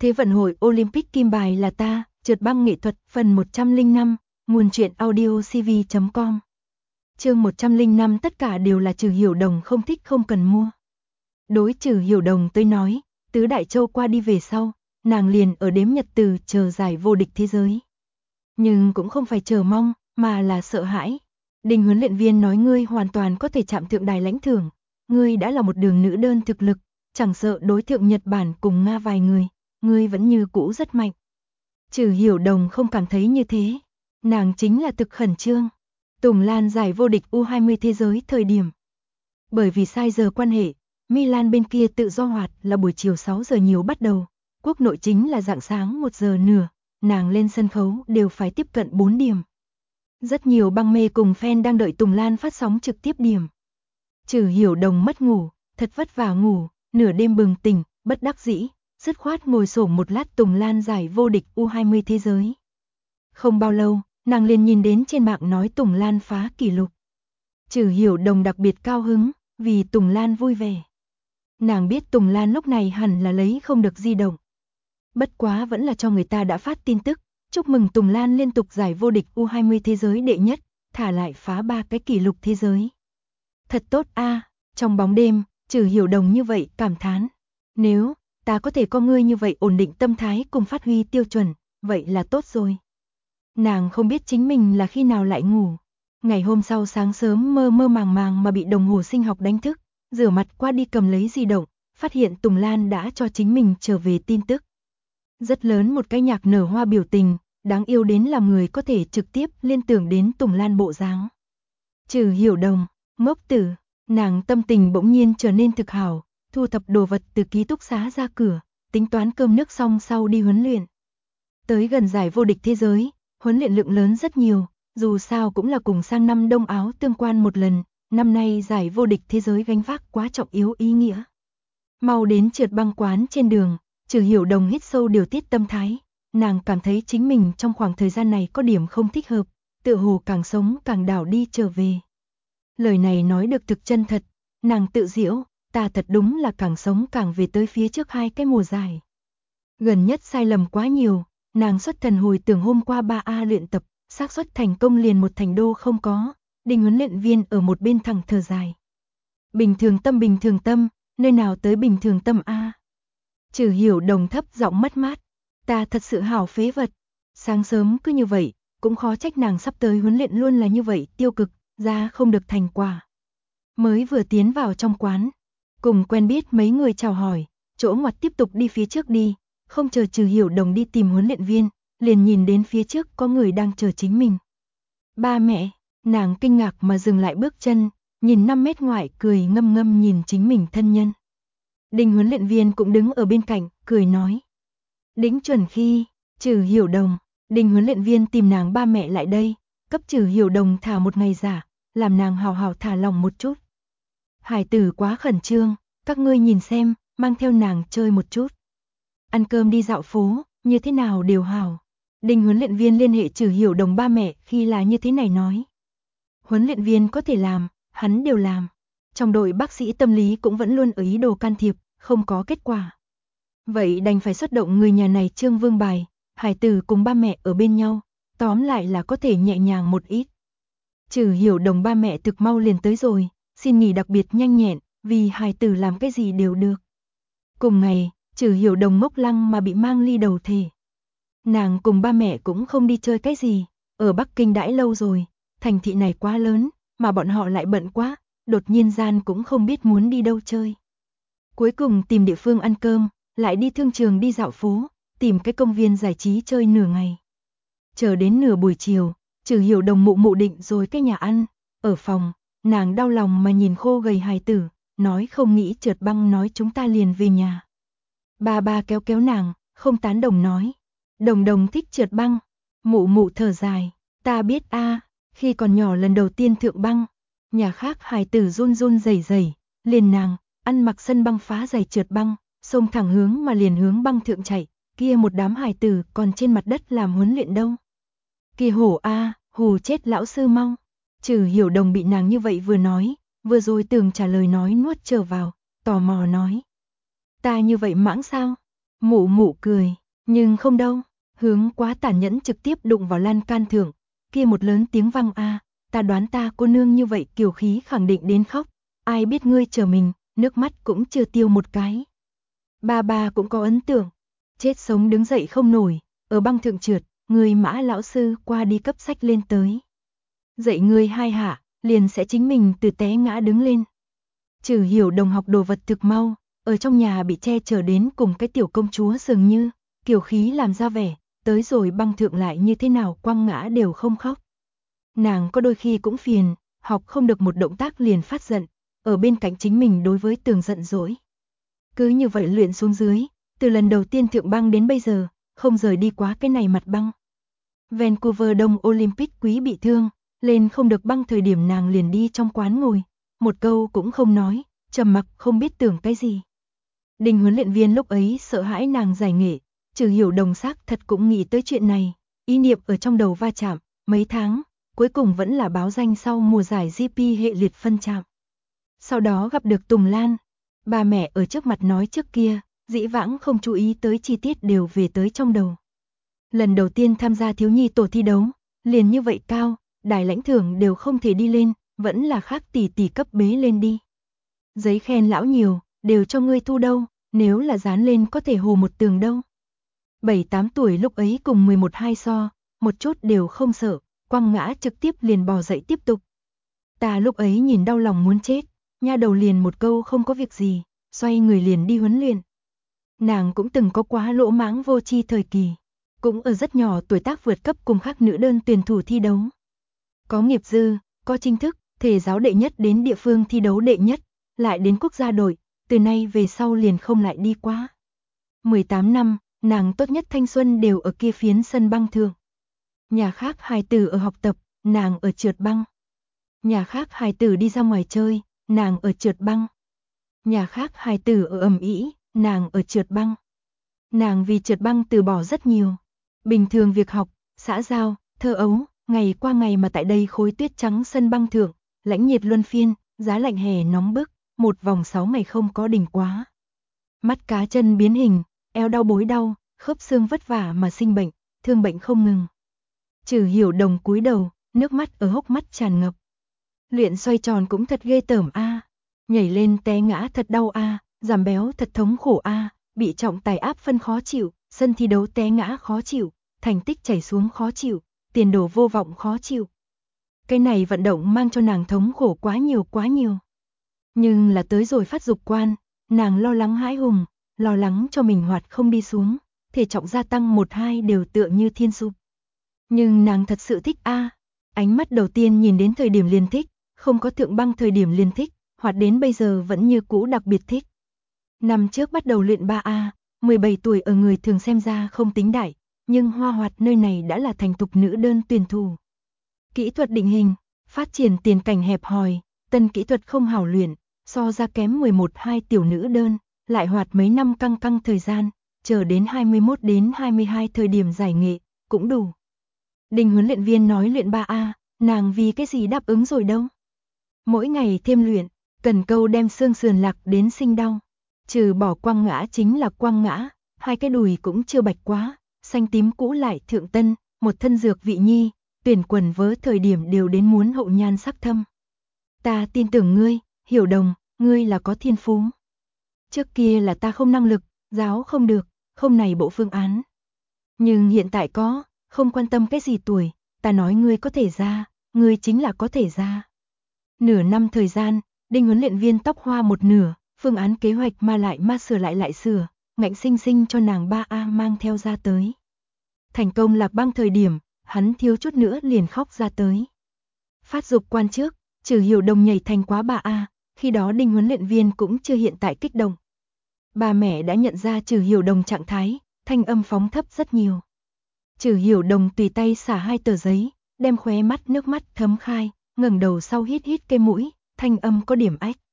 Thế vận hội Olympic kim bài là ta, trượt băng nghệ thuật, phần 105, nguồn truyện audio cv.com. Chương 105 tất cả đều là Trừ Hiểu Đồng không thích không cần mua. Đối Trừ Hiểu Đồng tôi nói, tứ đại châu qua đi về sau, nàng liền ở đếm nhật từ chờ giải vô địch thế giới. Nhưng cũng không phải chờ mong, mà là sợ hãi. Đình huấn luyện viên nói ngươi hoàn toàn có thể chạm thượng đài lãnh thưởng, ngươi đã là một đường nữ đơn thực lực, chẳng sợ đối thượng Nhật Bản cùng Nga vài người, ngươi vẫn như cũ rất mạnh. Trừ Hiểu Đồng không cảm thấy như thế, nàng chính là thực khẩn trương. Tùng Lan giải vô địch U20 thế giới thời điểm. Bởi vì sai giờ quan hệ, Milan bên kia tự do hoạt là buổi chiều 6 giờ nhiều bắt đầu, quốc nội chính là rạng sáng 1 giờ nửa, nàng lên sân khấu đều phải tiếp cận 4 điểm. Rất nhiều băng mê cùng fan đang đợi Tùng Lan phát sóng trực tiếp điểm. Trừ Hiểu Đồng mất ngủ, thật vất vả ngủ, nửa đêm bừng tỉnh, bất đắc dĩ, dứt khoát ngồi xổm một lát Tùng Lan giải vô địch U20 thế giới. Không bao lâu, nàng liền nhìn đến trên mạng nói Tùng Lan phá kỷ lục. Trừ Hiểu Đồng đặc biệt cao hứng, vì Tùng Lan vui vẻ. Nàng biết Tùng Lan lúc này hẳn là lấy không được di động. Bất quá vẫn là cho người ta đã phát tin tức, chúc mừng Tùng Lan liên tục giải vô địch U20 thế giới đệ nhất, thả lại phá 3 cái kỷ lục thế giới. Thật tốt a. Trong bóng đêm, Trừ Hiểu Đồng như vậy cảm thán. Nếu ta có thể có ngươi như vậy ổn định tâm thái cùng phát huy tiêu chuẩn, vậy là tốt rồi. Nàng không biết chính mình là khi nào lại ngủ. Ngày hôm sau sáng sớm mơ mơ màng màng mà bị đồng hồ sinh học đánh thức, rửa mặt qua đi cầm lấy di động, phát hiện Tùng Lan đã cho chính mình trở về tin tức. Rất lớn một cái nhạc nở hoa biểu tình, đáng yêu đến làm người có thể trực tiếp liên tưởng đến Tùng Lan bộ dáng. Trừ Hiểu Đồng, ngốc tử, nàng tâm tình bỗng nhiên trở nên thực hảo, thu thập đồ vật từ ký túc xá ra cửa, tính toán cơm nước xong sau đi huấn luyện. Tới gần giải vô địch thế giới, huấn luyện lượng lớn rất nhiều, dù sao cũng là cùng sang năm Đông Áo tương quan một lần, năm nay giải vô địch thế giới gánh vác quá trọng yếu ý nghĩa. Mau đến trượt băng quán trên đường, Trừ Hiểu Đồng hít sâu điều tiết tâm thái, nàng cảm thấy chính mình trong khoảng thời gian này có điểm không thích hợp, tựa hồ càng sống càng đảo đi trở về. Lời này nói được thực chân thật, nàng tự giễu, ta thật đúng là càng sống càng về tới phía trước 2 cái mùa giải. Gần nhất sai lầm quá nhiều, nàng xuất thần hồi tưởng hôm qua 3A luyện tập, xác suất thành công liền 1 thành đô không có, Đình huấn luyện viên ở một bên thẳng thở dài. Bình thường tâm, nơi nào tới bình thường tâm a? Trừ Hiểu Đồng thấp giọng mất mát, ta thật sự hảo phế vật. Sáng sớm cứ như vậy, cũng khó trách nàng sắp tới huấn luyện luôn là như vậy, tiêu cực, ra không được thành quả. Mới vừa tiến vào trong quán, cùng quen biết mấy người chào hỏi, chỗ ngoặt tiếp tục đi phía trước đi, không chờ Trừ Hiểu Đồng đi tìm huấn luyện viên, liền nhìn đến phía trước có người đang chờ chính mình. Ba mẹ, nàng kinh ngạc mà dừng lại bước chân, nhìn 5 mét ngoại cười ngâm ngâm nhìn chính mình thân nhân. Đình huấn luyện viên cũng đứng ở bên cạnh, cười nói. Đính chuẩn khi, Trừ Hiểu Đồng, Đình huấn luyện viên tìm nàng ba mẹ lại đây, cấp Trừ Hiểu Đồng thả một ngày giả, làm nàng hào hào thả lòng một chút. Hải tử quá khẩn trương, các ngươi nhìn xem, mang theo nàng chơi một chút. Ăn cơm đi dạo phố, như thế nào đều hào. Đình huấn luyện viên liên hệ Trừ Hiểu Đồng ba mẹ khi là như thế này nói. Huấn luyện viên có thể làm, hắn đều làm. Trong đội bác sĩ tâm lý cũng vẫn luôn ở ý đồ can thiệp, không có kết quả. Vậy đành phải xuất động người nhà này Trương Vương bài, hải tử cùng ba mẹ ở bên nhau, tóm lại là có thể nhẹ nhàng một ít. Trừ Hiểu Đồng ba mẹ thực mau liền tới rồi, xin nghỉ đặc biệt nhanh nhẹn, vì hải tử làm cái gì đều được. Cùng ngày, Trừ Hiểu Đồng ngốc lăng mà bị mang ly đầu thể. Nàng cùng ba mẹ cũng không đi chơi cái gì, ở Bắc Kinh đãi lâu rồi, thành thị này quá lớn, mà bọn họ lại bận quá, đột nhiên gian cũng không biết muốn đi đâu chơi. Cuối cùng tìm địa phương ăn cơm, lại đi thương trường đi dạo phố, tìm cái công viên giải trí chơi nửa ngày. Chờ đến nửa buổi chiều, Trừ Hiểu Đồng mụ định rồi cái nhà ăn, ở phòng, nàng đau lòng mà nhìn khô gầy hài tử, nói không nghĩ trượt băng nói chúng ta liền về nhà. Ba kéo kéo nàng, không tán đồng nói. Đồng thích trượt băng, mụ thở dài, ta biết a, khi còn nhỏ lần đầu tiên thượng băng, nhà khác hài tử run rẩy, liền nàng, ăn mặc sân băng phá giày trượt băng, xông thẳng hướng mà liền hướng băng thượng chạy, kia một đám hài tử còn trên mặt đất làm huấn luyện đâu. Kia hổ a, hù chết lão sư mau. Trừ Hiểu Đồng bị nàng như vậy vừa nói, vừa rồi tưởng trả lời nói nuốt trở vào, tò mò nói. Ta như vậy mãng sao? Mụ mụ cười, nhưng không đâu, hướng quá tàn nhẫn trực tiếp đụng vào lan can thượng, kia một lớn tiếng vang a, ta đoán ta cô nương như vậy kiều khí khẳng định đến khóc, ai biết ngươi chờ mình, nước mắt cũng chưa tiêu một cái. Ba cũng có ấn tượng, chết sống đứng dậy không nổi, ở băng thượng trượt, người Mã lão sư qua đi cấp sách lên tới. Dạy người hai hạ, liền sẽ chính mình từ té ngã đứng lên. Trừ Hiểu Đồng học đồ vật thực mau, ở trong nhà bị che chở đến cùng cái tiểu công chúa dường như, kiều khí làm ra vẻ, tới rồi băng thượng lại như thế nào quăng ngã đều không khóc. Nàng có đôi khi cũng phiền, học không được một động tác liền phát giận, ở bên cạnh chính mình đối với tường giận dỗi. Cứ như vậy luyện xuống dưới, từ lần đầu tiên thượng băng đến bây giờ, không rời đi quá cái này mặt băng. Vancouver Đông Olympic quý bị thương, lên không được băng thời điểm nàng liền đi trong quán ngồi, một câu cũng không nói, trầm mặc không biết tưởng cái gì. Đình huấn luyện viên lúc ấy sợ hãi nàng giải nghệ, Trừ Hiểu Đồng xác thật cũng nghĩ tới chuyện này, ý niệm ở trong đầu va chạm, mấy tháng, cuối cùng vẫn là báo danh sau mùa giải GP hệ liệt phân chạm. Sau đó gặp được Tùng Lan, ba mẹ ở trước mặt nói trước kia, dĩ vãng không chú ý tới chi tiết đều về tới trong đầu. Lần đầu tiên tham gia thiếu nhi tổ thi đấu, liền như vậy cao, đài lãnh thưởng đều không thể đi lên, vẫn là khác tỷ tỷ cấp bế lên đi. Giấy khen lão nhiều, đều cho ngươi thu đâu, nếu là dán lên có thể hồ một tường đâu. 7-8 tuổi lúc ấy cùng 11-12 so, một chút đều không sợ, quăng ngã trực tiếp liền bò dậy tiếp tục. Ta lúc ấy nhìn đau lòng muốn chết, nha đầu liền một câu không có việc gì, xoay người liền đi huấn luyện. Nàng cũng từng có quá lỗ mãng vô tri thời kỳ, cũng ở rất nhỏ tuổi tác vượt cấp cùng khác nữ đơn tuyển thủ thi đấu. Có nghiệp dư, có chính thức, thể giáo đệ nhất đến địa phương thi đấu đệ nhất, lại đến quốc gia đội, từ nay về sau liền không lại đi qua. 18 năm, nàng tốt nhất thanh xuân đều ở kia phiến sân băng thượng. Nhà khác hài tử ở học tập, nàng ở trượt băng. Nhà khác hài tử đi ra ngoài chơi, nàng ở trượt băng. Nhà khác hài tử ở ầm ĩ, nàng ở trượt băng. Nàng vì trượt băng từ bỏ rất nhiều. Bình thường việc học, xã giao, thơ ấu, ngày qua ngày mà tại đây khối tuyết trắng sân băng thượng, lãnh nhiệt luân phiên, giá lạnh hè nóng bức, một vòng 6 ngày không có đỉnh quá. Mắt cá chân biến hình, eo đau bối đau, khớp xương vất vả mà sinh bệnh, thương bệnh không ngừng. Trừ Hiểu Đồng cúi đầu, nước mắt ở hốc mắt tràn ngập. Luyện xoay tròn cũng thật ghê tởm a, nhảy lên té ngã thật đau a, giảm béo thật thống khổ a, bị trọng tài áp phân khó chịu, sân thi đấu té ngã khó chịu, thành tích chảy xuống khó chịu, tiền đồ vô vọng khó chịu. Cái này vận động mang cho nàng thống khổ quá nhiều quá nhiều. Nhưng là tới rồi phát dục quan, nàng lo lắng hãi hùng, lo lắng cho mình hoạt không đi xuống, thể trọng gia tăng 1-2 đều tựa như thiên sụp. Nhưng nàng thật sự thích a, ánh mắt đầu tiên nhìn đến thời điểm liền thích, không có thượng băng thời điểm liền thích, hoạt đến bây giờ vẫn như cũ đặc biệt thích. Năm trước bắt đầu luyện 3A, 17 tuổi ở người thường xem ra không tính đại, nhưng hoa hoạt nơi này đã là thành thục nữ đơn tuyển thủ. Kỹ thuật định hình, phát triển tiền cảnh hẹp hòi, tân kỹ thuật không hảo luyện, so ra kém 11-12 tiểu nữ đơn, lại hoạt mấy năm căng căng thời gian, chờ đến 21 đến 22 thời điểm giải nghệ, cũng đủ. Đình huấn luyện viên nói luyện 3A, nàng vì cái gì đáp ứng rồi đâu. Mỗi ngày thêm luyện, cần câu đem xương sườn lạc đến sinh đau. Trừ bỏ quăng ngã chính là quăng ngã, hai cái đùi cũng chưa bạch quá, xanh tím cũ lại thượng tân, một thân dược vị nhi, tuyển quần vớ thời điểm đều đến muốn hậu nhan sắc thâm. Ta tin tưởng ngươi, Hiểu Đồng, ngươi là có thiên phú. Trước kia là ta không năng lực, giáo không được, không này bộ phương án. Nhưng hiện tại có, không quan tâm cái gì tuổi, ta nói ngươi có thể ra, ngươi chính là có thể ra. Nửa năm thời gian, Đinh huấn luyện viên tóc hoa một nửa, phương án kế hoạch mà sửa lại sửa, ngạnh sinh sinh cho nàng 3A mang theo ra tới. Thành công lạc băng thời điểm, hắn thiếu chút nữa liền khóc ra tới. Phát dục quan trước, Trừ Hiểu Đồng nhảy thành quá 3A, khi đó Đinh huấn luyện viên cũng chưa hiện tại kích động. Bà mẹ đã nhận ra Trừ Hiểu Đồng trạng thái, thanh âm phóng thấp rất nhiều. Trừ Hiểu Đồng tùy tay xả 2 tờ giấy, đem khóe mắt nước mắt thấm khai, ngẩng đầu sau hít hít cái mũi, thanh âm có điểm ách.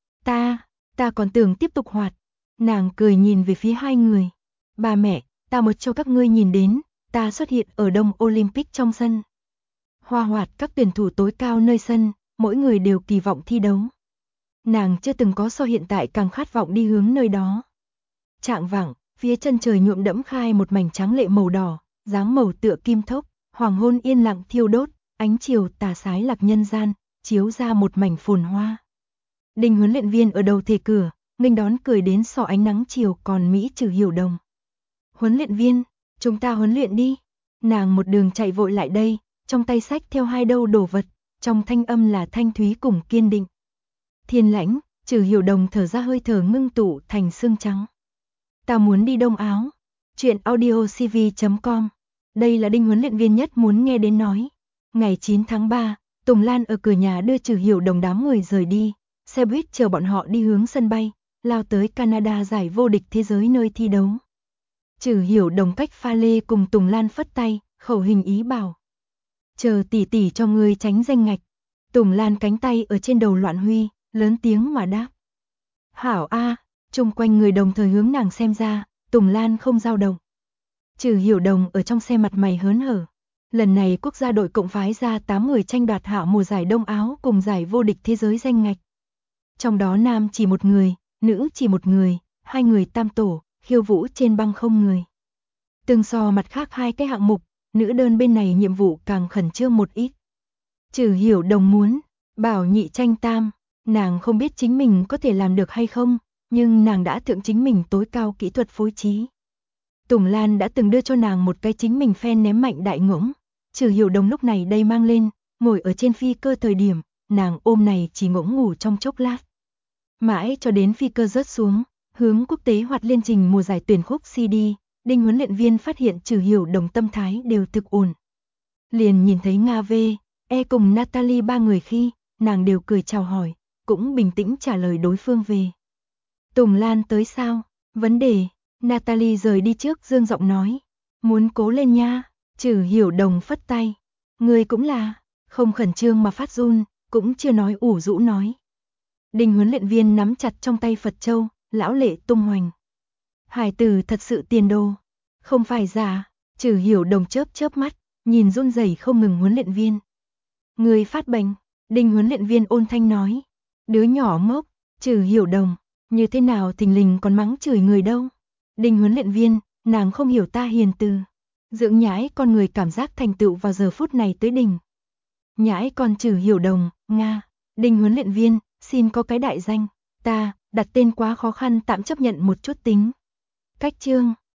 Ta còn tưởng tiếp tục hoạt. Nàng cười nhìn về phía hai người. Bà mẹ, ta một cho các ngươi nhìn đến, ta xuất hiện ở Đông Olympic trong sân. Hoa hoạt các tuyển thủ tối cao nơi sân, mỗi người đều kỳ vọng thi đấu. Nàng chưa từng có so hiện tại càng khát vọng đi hướng nơi đó. Trạng vạng, Phía chân trời nhuộm đẫm khai một mảnh trắng lệ màu đỏ, dáng màu tựa kim thốc, hoàng hôn yên lặng thiêu đốt, ánh chiều tà sái lạc nhân gian, chiếu ra một mảnh phồn hoa. Đinh huấn luyện viên ở đầu thềm cửa, nghênh đón cười đến so ánh nắng chiều còn mỹ Trừ Hiểu Đồng. Huấn luyện viên, chúng ta huấn luyện đi. Nàng một đường chạy vội lại đây, trong tay xách theo 2 đâu đồ vật, trong thanh âm là thanh thúy cùng kiên định. Thiên Lãnh, Trừ Hiểu Đồng thở ra hơi thở ngưng tụ thành xương trắng. Ta muốn đi Đông Áo. Chuyện audiocv.com. Đây là Đinh huấn luyện viên nhất muốn nghe đến nói. Ngày 9 tháng 3, Tùng Lan ở cửa nhà đưa Trừ Hiểu Đồng đám người rời đi. Xe buýt chờ bọn họ đi hướng sân bay, lao tới Canada giải vô địch thế giới nơi thi đấu. Trừ Hiểu Đồng cách pha lê cùng Tùng Lan phất tay, khẩu hình ý bảo. Chờ tỷ tỷ cho ngươi tránh danh ngạch. Tùng Lan cánh tay ở trên đầu loạn huy, lớn tiếng mà đáp. Hảo a, chung quanh người đồng thời hướng nàng xem ra, Tùng Lan không dao động. Trừ Hiểu Đồng ở trong xe mặt mày hớn hở. Lần này quốc gia đội cộng phái ra 8 người tranh đoạt hảo mùa giải Đông Áo cùng giải vô địch thế giới danh ngạch. Trong đó nam chỉ 1 người, nữ chỉ 1 người, 2 người tam tổ, khiêu vũ trên băng không người. Tương so mặt khác 2 cái hạng mục, nữ đơn bên này nhiệm vụ càng khẩn trương một ít. Trừ Hiểu Đồng muốn bảo nhị tranh tam, nàng không biết chính mình có thể làm được hay không, nhưng nàng đã thượng chính mình tối cao kỹ thuật phối trí. Tùng Lan đã từng đưa cho nàng một cái chính mình phen ném mạnh đại ngỗng. Trừ Hiểu Đồng lúc này đây mang lên, ngồi ở trên phi cơ thời điểm, nàng ôm này chỉ ngỗng ngủ trong chốc lát. Mãi cho đến phi cơ rớt xuống, hướng quốc tế hoạt liên trình mùa giải tuyển khúc CD, Đinh huấn luyện viên phát hiện Trừ Hiểu Đồng tâm thái đều thực ổn. Liền nhìn thấy Nga V, E cùng Natalie 3 người khi, nàng đều cười chào hỏi, cũng bình tĩnh trả lời đối phương về. Tùng Lan tới sao? Vấn đề, Natalie rời đi trước dương giọng nói. Muốn cố lên nha, Trừ Hiểu Đồng phất tay. Người cũng là, không khẩn trương mà phát run, cũng chưa nói ủ rũ nói. Đinh huấn luyện viên nắm chặt trong tay Phật Châu, lão lệ tung hoành. Hải tử thật sự tiền đồ, không phải giả. Trừ Hiểu Đồng chớp chớp mắt, nhìn run rẩy không ngừng huấn luyện viên. Người phát bệnh, Đinh huấn luyện viên ôn thanh nói. Đứa nhỏ ngốc, Trừ Hiểu Đồng, như thế nào thình lình còn mắng chửi người đâu. Đinh huấn luyện viên, nàng không hiểu ta hiền từ. Dưỡng nhãi con người cảm giác thành tựu vào giờ phút này tới đỉnh. Nhãi con Trừ Hiểu Đồng, Nga. Đinh huấn luyện viên, xin có cái đại danh. Ta, đặt tên quá khó khăn tạm chấp nhận một chút tính. Cách chương.